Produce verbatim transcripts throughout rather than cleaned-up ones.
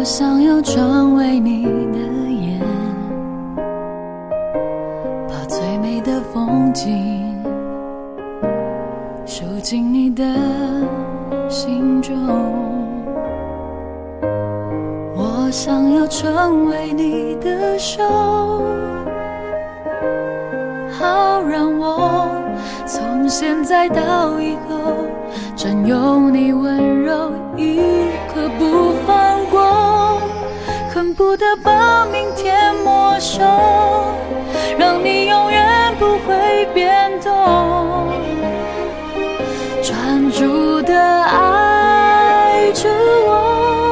想要成为你的眼，把最美的风景收进你的心中。我想要成为你的手，好让我从现在到以后占有你温柔一刻不放过，恨不得把明天没收，让你永远不会变动，专注地爱着我。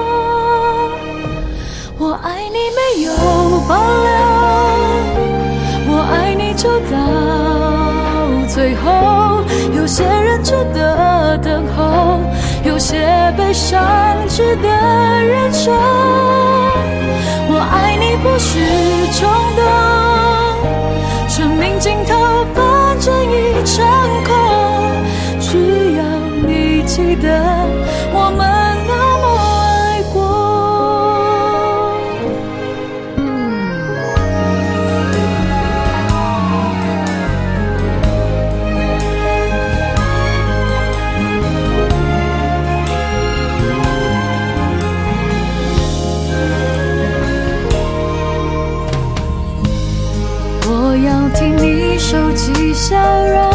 我爱你没有保留，我爱你就到最后，有些人值得等候，有些悲伤值得忍受。我爱你不是冲动，生命尽头反正一场空，只要你记得我们那么爱过。我要听你收起笑容，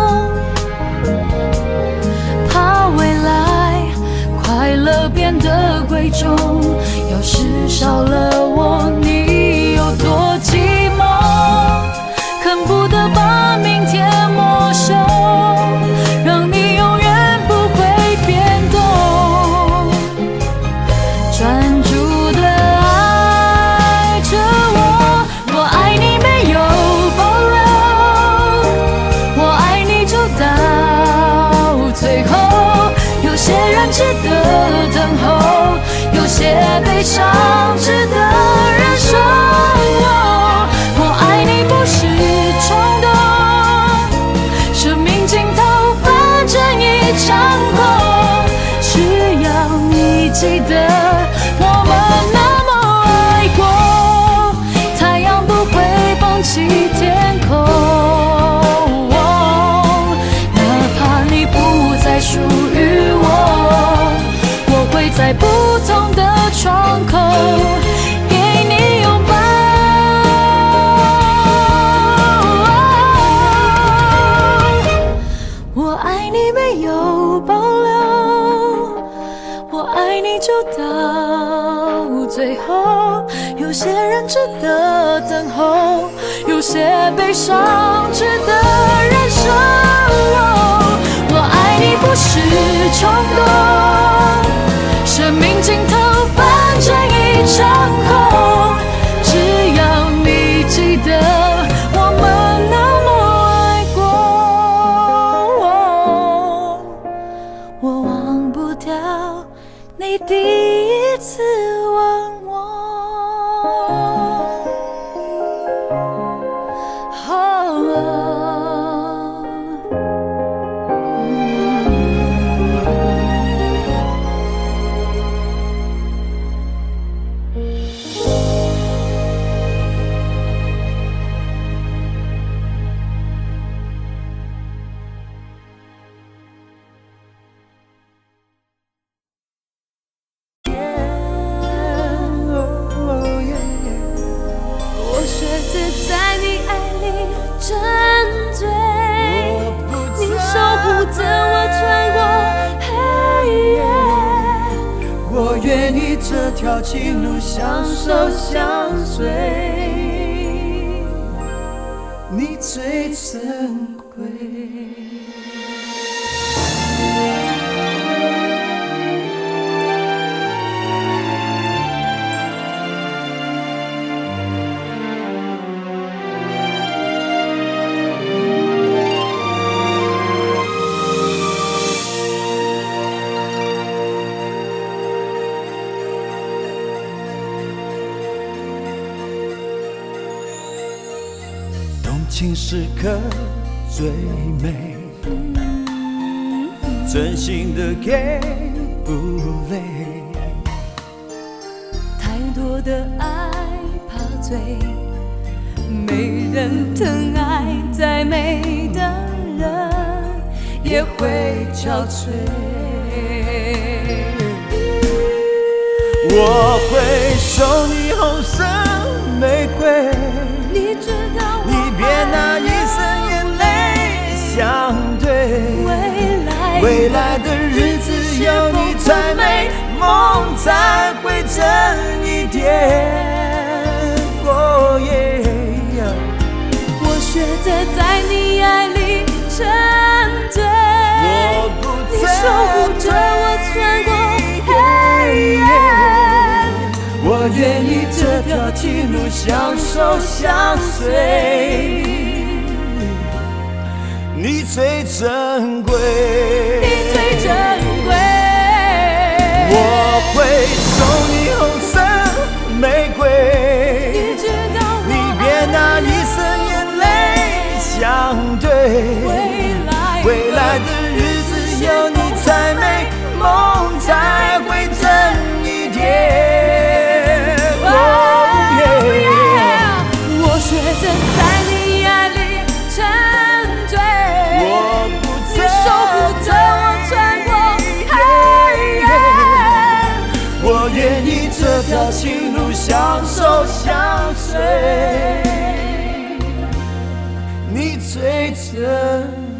怕未来快乐变得贵重，要是少了我你有多寂寞，恨不得把明天没收，让你永远不会变动，专注地爱着我。我爱你没有保留，我爱你就到最后，有些人值得等候，有些悲伤值得忍受。我爱你不是冲动，生命尽头反正一场空，只要你记得我们那么爱过，太阳不会放弃天空，哪怕你不再属于我，我会在不同的窗口给你拥抱。我爱你没有保留，我爱你就到最后，有些人值得等候，有些悲伤值得忍受。我爱你不是冲动，生命尽头反正一场空，只要你记得我们那么爱过，我忘不掉你第一次吻我。 这条情路相守相随，你最珍贵。情时刻最美，真心的给不累， 会憔悴。我会送你红色玫瑰， 你知道我你别拿一生眼泪相对。 未来未来的日子有你才美，梦才会真一点。哦耶！ 我学着在你爱里沉醉， 我不你守护着我穿过黑夜。 我愿意这条情路相守相随，你最珍贵， 你最珍贵。 我会送你红色玫瑰， 你知道我你别拿一生眼泪相对。 未来未来的日子有你才美，梦才会真一点。 我学着在你爱里沉醉， 我不你守护着我穿过黑夜。 我愿意这条情路相守相随，你最真。